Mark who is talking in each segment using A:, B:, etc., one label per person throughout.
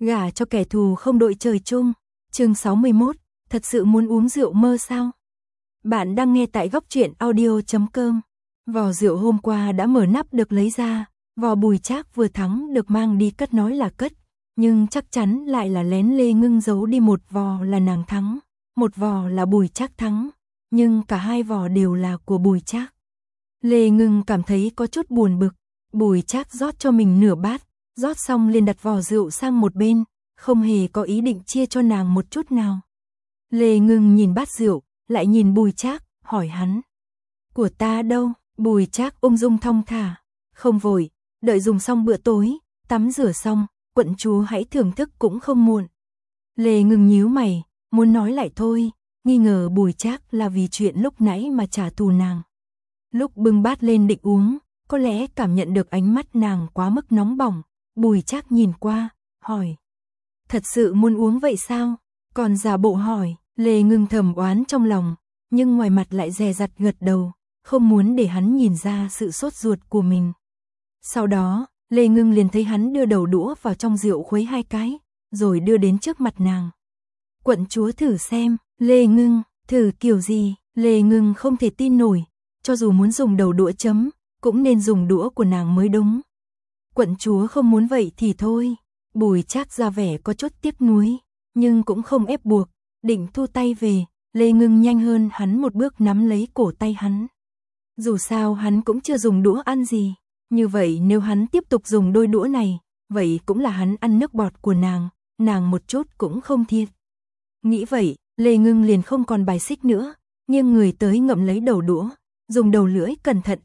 A: Gả cho kẻ thù không đội trời chung. Chương 61, thật sự muốn uống rượu mơ sao? Bạn đang nghe tại góc truyện audio.com. Vò rượu hôm qua đã mở nắp được lấy ra, vò Bùi Trác vừa thắng được mang đi cất nói là cất, nhưng chắc chắn lại là lén Lê Ngưng giấu đi một vò là nàng thắng, một vò là Bùi Trác thắng, nhưng cả hai vò đều là của Bùi Trác. Lê Ngưng cảm thấy có chút buồn bực, Bùi Trác rót cho mình nửa bát, rót xong liền đặt vò rượu sang một bên, không hề có ý định chia cho nàng một chút nào. Lê Ngưng nhìn bát rượu, lại nhìn Bùi Trác, hỏi hắn. Của ta đâu? Bùi Trác ung dung thong thả. Không vội, đợi dùng xong bữa tối, tắm rửa xong, quận chúa hãy thưởng thức cũng không muộn. Lê Ngưng nhíu mày, muốn nói lại thôi, nghi ngờ Bùi Trác là vì chuyện lúc nãy mà trả thù nàng. Lúc bưng bát lên định uống, có lẽ cảm nhận được ánh mắt nàng quá mức nóng bỏng, Bùi Trác nhìn qua, hỏi. Thật sự muốn uống vậy sao? Còn giả bộ hỏi, Lê Ngưng thầm oán trong lòng, nhưng ngoài mặt lại dè dặt gật đầu, không muốn để hắn nhìn ra sự sốt ruột của mình. Sau đó, Lê Ngưng liền thấy hắn đưa đầu đũa vào trong rượu khuấy hai cái, rồi đưa đến trước mặt nàng. Quận chúa thử xem. Lê Ngưng, thử kiểu gì? Lê Ngưng không thể tin nổi, cho dù muốn dùng đầu đũa chấm, cũng nên dùng đũa của nàng mới đúng. Quận chúa không muốn vậy thì thôi. Bùi Trác ra vẻ có chút tiếc nuối, nhưng cũng không ép buộc, định thu tay về. Lê Ngưng nhanh hơn hắn một bước nắm lấy cổ tay hắn. Dù sao hắn cũng chưa dùng đũa ăn gì, như vậy nếu hắn tiếp tục dùng đôi đũa này, vậy cũng là hắn ăn nước bọt của nàng một chút cũng không thiệt. Nghĩ vậy, Lê Ngưng liền không còn bài xích nữa, nghiêng người tới ngậm lấy đầu đũa, dùng đầu lưỡi cẩn thận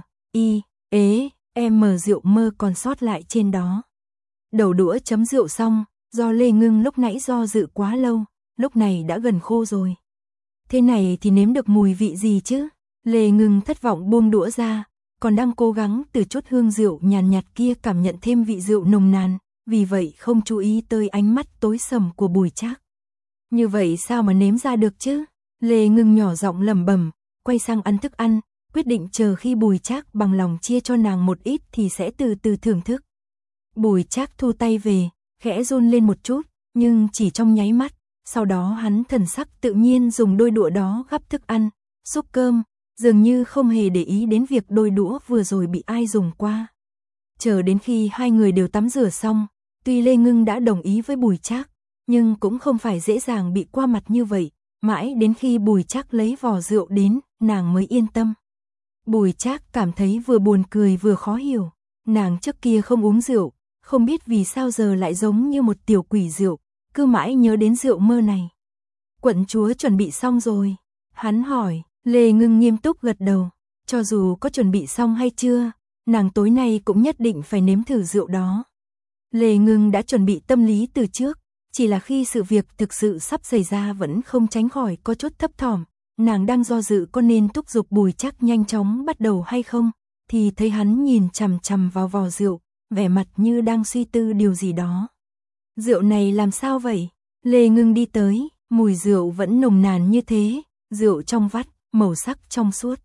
A: rượu mơ còn sót lại trên đó. Đầu đũa chấm rượu xong, do Lê Ngưng lúc nãy do dự quá lâu, lúc này đã gần khô rồi. Thế này thì nếm được mùi vị gì chứ? Lê Ngưng thất vọng buông đũa ra, còn đang cố gắng từ chút hương rượu nhàn nhạt kia cảm nhận thêm vị rượu nồng nàn, vì vậy không chú ý tới ánh mắt tối sầm của Bùi Trác. Như vậy sao mà nếm ra được chứ? Lê Ngưng nhỏ giọng lẩm bẩm, quay sang ăn thức ăn, quyết định chờ khi Bùi Trác bằng lòng chia cho nàng một ít thì sẽ từ từ thưởng thức. Bùi Trác thu tay về, khẽ run lên một chút, nhưng chỉ trong nháy mắt, sau đó hắn thần sắc tự nhiên dùng đôi đũa đó gắp thức ăn, xúc cơm, dường như không hề để ý đến việc đôi đũa vừa rồi bị ai dùng qua. Chờ đến khi hai người đều tắm rửa xong, tuy Lê Ngưng đã đồng ý với Bùi Trác, nhưng cũng không phải dễ dàng bị qua mặt như vậy, mãi đến khi Bùi Trác lấy vò rượu đến, nàng mới yên tâm. Bùi Trác cảm thấy vừa buồn cười vừa khó hiểu, nàng trước kia không uống rượu, không biết vì sao giờ lại giống như một tiểu quỷ rượu, cứ mãi nhớ đến rượu mơ này. Quận chúa chuẩn bị xong rồi? Hắn hỏi. Lê Ngưng nghiêm túc gật đầu, cho dù có chuẩn bị xong hay chưa, nàng tối nay cũng nhất định phải nếm thử rượu đó. Lê Ngưng đã chuẩn bị tâm lý từ trước, chỉ là khi sự việc thực sự sắp xảy ra vẫn không tránh khỏi có chút thấp thỏm, nàng đang do dự có nên thúc giục Bùi Trác nhanh chóng bắt đầu hay không, thì thấy hắn nhìn chằm chằm vào vò rượu, vẻ mặt như đang suy tư điều gì đó. Rượu này làm sao vậy? Lê Ngưng đi tới, mùi rượu vẫn nồng nàn như thế, rượu trong vắt, màu sắc trong suốt.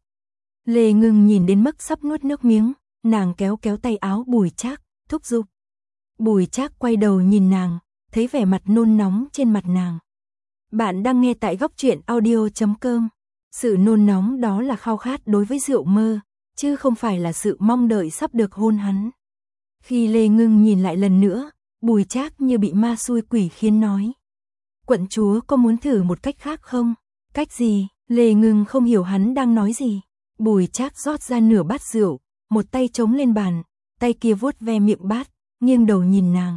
A: Lê Ngưng nhìn đến mức sắp nuốt nước miếng, nàng kéo kéo tay áo Bùi Trác, thúc giục. Bùi Trác quay đầu nhìn nàng, thấy vẻ mặt nôn nóng trên mặt nàng. Bạn đang nghe tại góc truyện audio.com. Sự nôn nóng đó là khao khát đối với rượu mơ, chứ không phải là sự mong đợi sắp được hôn hắn. Khi Lê Ngưng nhìn lại lần nữa, Bùi Trác như bị ma xui quỷ khiến nói. Quận chúa có muốn thử một cách khác không? Cách gì? Lê Ngưng không hiểu hắn đang nói gì. Bùi Trác rót ra nửa bát rượu, một tay chống lên bàn, tay kia vuốt ve miệng bát, nghiêng đầu nhìn nàng.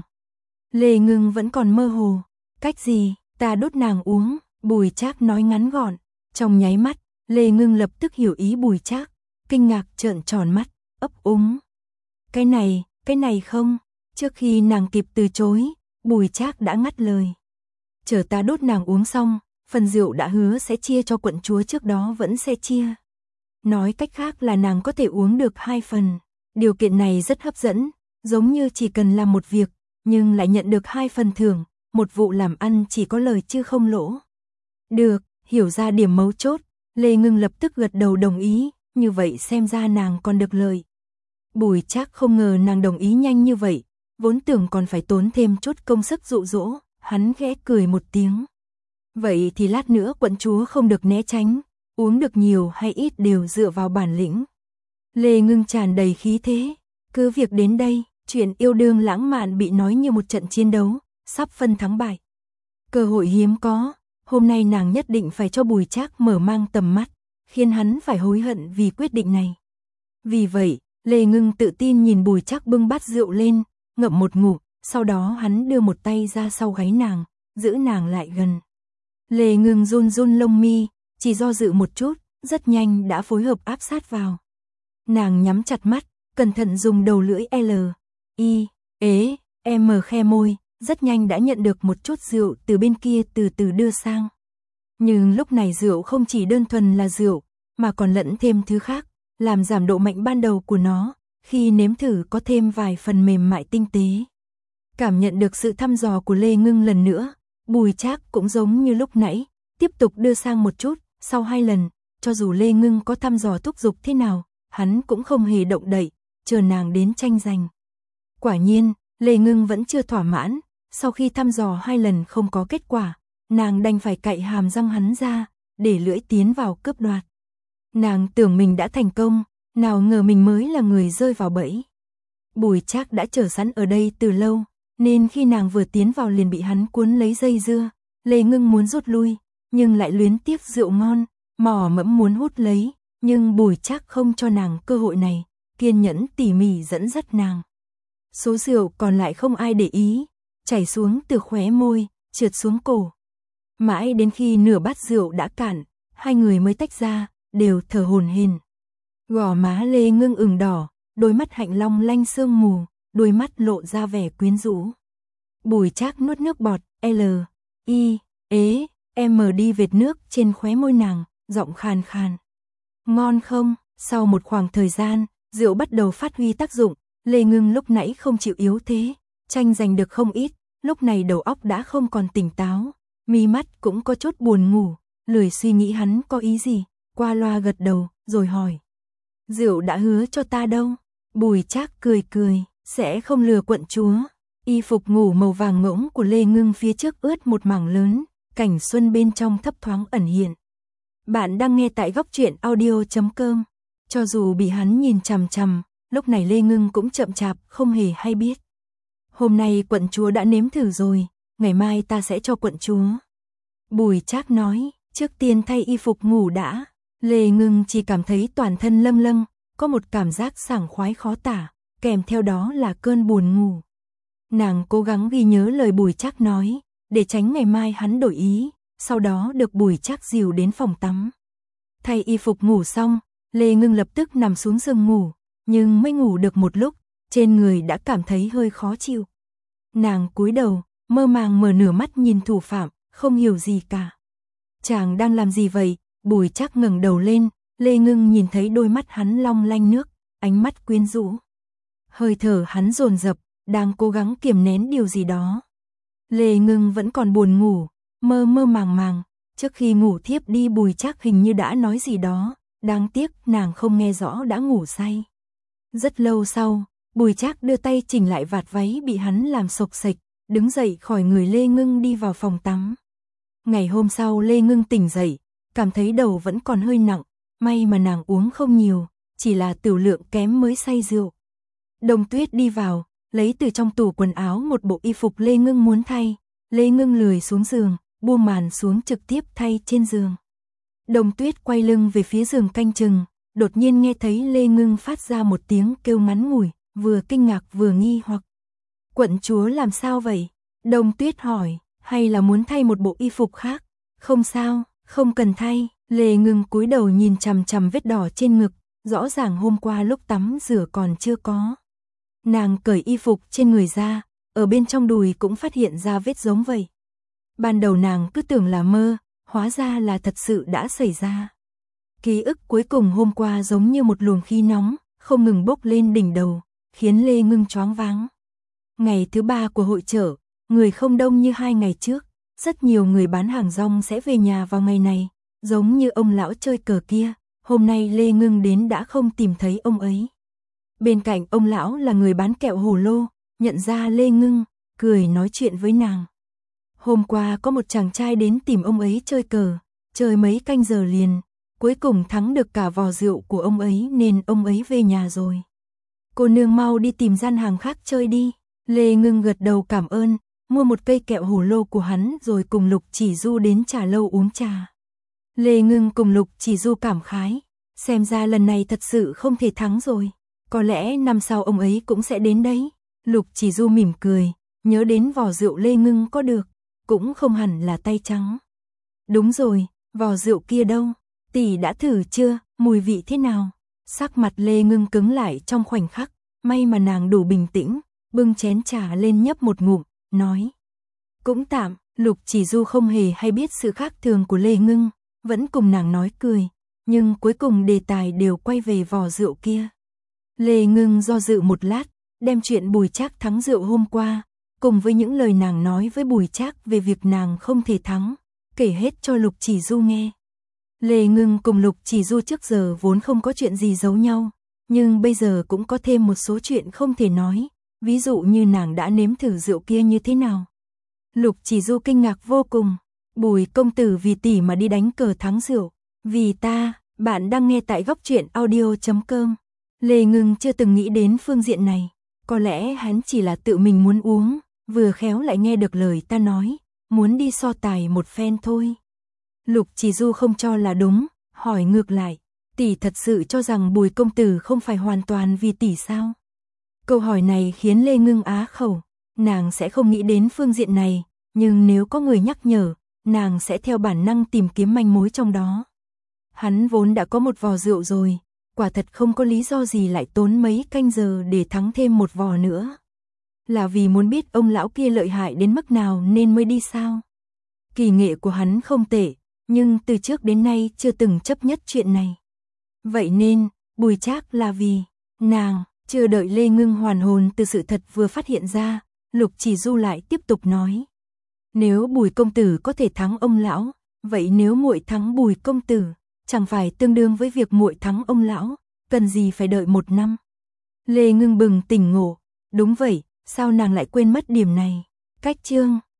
A: Lê Ngưng vẫn còn mơ hồ. Cách gì? Ta đút nàng uống. Bùi Trác nói ngắn gọn. Trong nháy mắt, Lê Ngưng lập tức hiểu ý Bùi Trác, kinh ngạc trợn tròn mắt, ấp úng. Cái này không. Trước khi nàng kịp từ chối, Bùi Trác đã ngắt lời. Chờ ta đút nàng uống xong, phần rượu đã hứa sẽ chia cho quận chúa trước đó vẫn sẽ chia. Nói cách khác là nàng có thể uống được 2 phần. Điều kiện này rất hấp dẫn, giống như chỉ cần làm một việc, nhưng lại nhận được 2 phần thưởng, một vụ làm ăn chỉ có lời chứ không lỗ. Được, hiểu ra điểm mấu chốt, Lê Ngưng lập tức gật đầu đồng ý, như vậy xem ra nàng còn được lời. Bùi Trác không ngờ nàng đồng ý nhanh như vậy, vốn tưởng còn phải tốn thêm chút công sức dụ dỗ, hắn khẽ cười một tiếng. Vậy thì lát nữa quận chúa không được né tránh, uống được nhiều hay ít đều dựa vào bản lĩnh. Lê Ngưng tràn đầy khí thế, cứ việc đến đây, chuyện yêu đương lãng mạn bị nói như một trận chiến đấu, sắp phân thắng bại. Cơ hội hiếm có, hôm nay nàng nhất định phải cho Bùi Trác mở mang tầm mắt, khiến hắn phải hối hận vì quyết định này. Vì vậy, Lê Ngưng tự tin nhìn Bùi Trác bưng bát rượu lên, ngậm một ngụm, sau đó hắn đưa một tay ra sau gáy nàng, giữ nàng lại gần. Lê Ngưng run run lông mi, chỉ do dự một chút, rất nhanh đã phối hợp áp sát vào. Nàng nhắm chặt mắt, cẩn thận dùng đầu lưỡi L, I, ế, M khe môi, rất nhanh đã nhận được một chút rượu từ bên kia từ từ đưa sang. Nhưng lúc này rượu không chỉ đơn thuần là rượu, mà còn lẫn thêm thứ khác, làm giảm độ mạnh ban đầu của nó, khi nếm thử có thêm vài phần mềm mại tinh tế. Cảm nhận được sự thăm dò của Lê Ngưng lần nữa, Bùi Trác cũng giống như lúc nãy, tiếp tục đưa sang một chút, sau 2 lần, cho dù Lê Ngưng có thăm dò thúc giục thế nào, hắn cũng không hề động đậy, chờ nàng đến tranh giành. Quả nhiên, Lê Ngưng vẫn chưa thỏa mãn, sau khi thăm dò 2 lần không có kết quả, nàng đành phải cạy hàm răng hắn ra, để lưỡi tiến vào cướp đoạt. Nàng tưởng mình đã thành công, nào ngờ mình mới là người rơi vào bẫy. Bùi Trác đã chờ sẵn ở đây từ lâu, nên khi nàng vừa tiến vào liền bị hắn cuốn lấy dây dưa. Lê Ngưng muốn rút lui, nhưng lại luyến tiếc rượu ngon, mò mẫm muốn hút lấy, nhưng Bùi Trác không cho nàng cơ hội này, kiên nhẫn tỉ mỉ dẫn dắt nàng. Số rượu còn lại không ai để ý, chảy xuống từ khóe môi, trượt xuống cổ. Mãi đến khi nửa bát rượu đã cạn, hai người mới tách ra, đều thở hổn hển. Gò má Lê Ngưng ửng đỏ, đôi mắt hạnh long lanh sương mù, đôi mắt lộ ra vẻ quyến rũ. Bùi Trác nuốt nước bọt, L, I, ế, M đi vệt nước trên khóe môi nàng, giọng khàn khàn. Ngon không? Sau một khoảng thời gian, rượu bắt đầu phát huy tác dụng, Lê Ngưng lúc nãy không chịu yếu thế, tranh giành được không ít, lúc này đầu óc đã không còn tỉnh táo, mi mắt cũng có chút buồn ngủ, lười suy nghĩ hắn có ý gì, qua loa gật đầu, rồi hỏi. Rượu đã hứa cho ta đâu? Bùi Trác cười cười, sẽ không lừa quận chúa. Y phục ngủ màu vàng ngỗng của Lê Ngưng phía trước ướt một mảng lớn, cảnh xuân bên trong thấp thoáng ẩn hiện. Bạn đang nghe tại góc truyện audio.com. Cho dù bị hắn nhìn chằm chằm, lúc này Lê Ngưng cũng chậm chạp, không hề hay biết. Hôm nay quận chúa đã nếm thử rồi, ngày mai ta sẽ cho quận chúa. Bùi Trác nói, trước tiên thay y phục ngủ đã. Lê Ngưng chỉ cảm thấy toàn thân lâng lâng, có một cảm giác sảng khoái khó tả, kèm theo đó là cơn buồn ngủ. Nàng cố gắng ghi nhớ lời Bùi Trác nói, để tránh ngày mai hắn đổi ý, sau đó được Bùi Trác dìu đến phòng tắm. Thay y phục ngủ xong, Lê Ngưng lập tức nằm xuống giường ngủ, nhưng mới ngủ được một lúc, trên người đã cảm thấy hơi khó chịu. Nàng cúi đầu, mơ màng mở nửa mắt nhìn thủ phạm, không hiểu gì cả. Chàng đang làm gì vậy? Bùi Trác ngẩng đầu lên, Lê Ngưng nhìn thấy đôi mắt hắn long lanh nước, ánh mắt quyến rũ. Hơi thở hắn dồn dập, đang cố gắng kiềm nén điều gì đó. Lê Ngưng vẫn còn buồn ngủ, mơ mơ màng màng, trước khi ngủ thiếp đi Bùi Trác hình như đã nói gì đó, đáng tiếc nàng không nghe rõ đã ngủ say. Rất lâu sau, Bùi Trác đưa tay chỉnh lại vạt váy bị hắn làm xộc xệch, đứng dậy khỏi người Lê Ngưng đi vào phòng tắm. Ngày hôm sau Lê Ngưng tỉnh dậy, cảm thấy đầu vẫn còn hơi nặng, may mà nàng uống không nhiều, chỉ là tửu lượng kém mới say rượu. Đồng Tuyết đi vào, lấy từ trong tủ quần áo một bộ y phục Lê Ngưng muốn thay, Lê Ngưng lười xuống giường, buông màn xuống trực tiếp thay trên giường. Đồng Tuyết quay lưng về phía giường canh chừng, đột nhiên nghe thấy Lê Ngưng phát ra một tiếng kêu ngắn ngủi, vừa kinh ngạc vừa nghi hoặc. Quận chúa làm sao vậy? Đồng Tuyết hỏi, hay là muốn thay một bộ y phục khác? Không sao, không cần thay. Lê Ngưng cúi đầu nhìn chằm chằm vết đỏ trên ngực, rõ ràng hôm qua lúc tắm rửa còn chưa có. Nàng cởi y phục trên người ra, ở bên trong đùi cũng phát hiện ra vết giống vậy. Ban đầu nàng cứ tưởng là mơ, hóa ra là thật sự đã xảy ra. Ký ức cuối cùng hôm qua giống như một luồng khí nóng, không ngừng bốc lên đỉnh đầu, khiến Lê Ngưng choáng váng. Ngày thứ 3 của hội chợ, người không đông như 2 ngày trước, rất nhiều người bán hàng rong sẽ về nhà vào ngày này, giống như ông lão chơi cờ kia, hôm nay Lê Ngưng đến đã không tìm thấy ông ấy. Bên cạnh ông lão là người bán kẹo hồ lô, nhận ra Lê Ngưng, cười nói chuyện với nàng. Hôm qua có một chàng trai đến tìm ông ấy chơi cờ, chơi mấy canh giờ liền, cuối cùng thắng được cả vò rượu của ông ấy nên ông ấy về nhà rồi. Cô nương mau đi tìm gian hàng khác chơi đi. Lê Ngưng gật đầu cảm ơn, mua một cây kẹo hổ lô của hắn rồi cùng Lục Chỉ Du đến trà lâu uống trà. Lê Ngưng cùng Lục Chỉ Du cảm khái, xem ra lần này thật sự không thể thắng rồi, có lẽ năm sau ông ấy cũng sẽ đến đấy. Lục Chỉ Du mỉm cười, nhớ đến vò rượu Lê Ngưng có được, cũng không hẳn là tay trắng. Đúng rồi, vò rượu kia đâu, tỷ đã thử chưa, mùi vị thế nào? Sắc mặt Lê Ngưng cứng lại trong khoảnh khắc, may mà nàng đủ bình tĩnh, bưng chén trà lên nhấp một ngụm, nói. Cũng tạm, Lục Chỉ Du không hề hay biết sự khác thường của Lê Ngưng, vẫn cùng nàng nói cười, nhưng cuối cùng đề tài đều quay về vò rượu kia. Lê Ngưng do dự một lát, đem chuyện Bùi Trác thắng rượu hôm qua, cùng với những lời nàng nói với Bùi Trác về việc nàng không thể thắng, kể hết cho Lục Chỉ Du nghe. Lê Ngưng cùng Lục Chỉ Du trước giờ vốn không có chuyện gì giấu nhau, nhưng bây giờ cũng có thêm một số chuyện không thể nói, ví dụ như nàng đã nếm thử rượu kia như thế nào. Lục Chỉ Du kinh ngạc vô cùng, Bùi công tử vì tỷ mà đi đánh cờ thắng rượu, vì ta, bạn đang nghe tại Góc Truyện Audio.com. Lê Ngưng chưa từng nghĩ đến phương diện này, có lẽ hắn chỉ là tự mình muốn uống, vừa khéo lại nghe được lời ta nói, muốn đi so tài một phen thôi. Lục Chỉ Du không cho là đúng, hỏi ngược lại, tỷ thật sự cho rằng Bùi công tử không phải hoàn toàn vì tỷ sao? Câu hỏi này khiến Lê Ngưng á khẩu, nàng sẽ không nghĩ đến phương diện này, nhưng nếu có người nhắc nhở, nàng sẽ theo bản năng tìm kiếm manh mối trong đó. Hắn vốn đã có một vò rượu rồi, quả thật không có lý do gì lại tốn mấy canh giờ để thắng thêm một vò nữa. Là vì muốn biết ông lão kia lợi hại đến mức nào nên mới đi sao? Kỳ nghệ của hắn không tệ, nhưng từ trước đến nay chưa từng chấp nhất chuyện này. Vậy nên, Bùi Trác là vì nàng. Chưa đợi Lê Ngưng hoàn hồn từ sự thật vừa phát hiện ra, Lục Chỉ Du lại tiếp tục nói. Nếu Bùi công tử có thể thắng ông lão, vậy nếu muội thắng Bùi công tử, chẳng phải tương đương với việc muội thắng ông lão, cần gì phải đợi 1 năm. Lê Ngưng bừng tỉnh ngộ, đúng vậy, sao nàng lại quên mất điểm này. Cách chương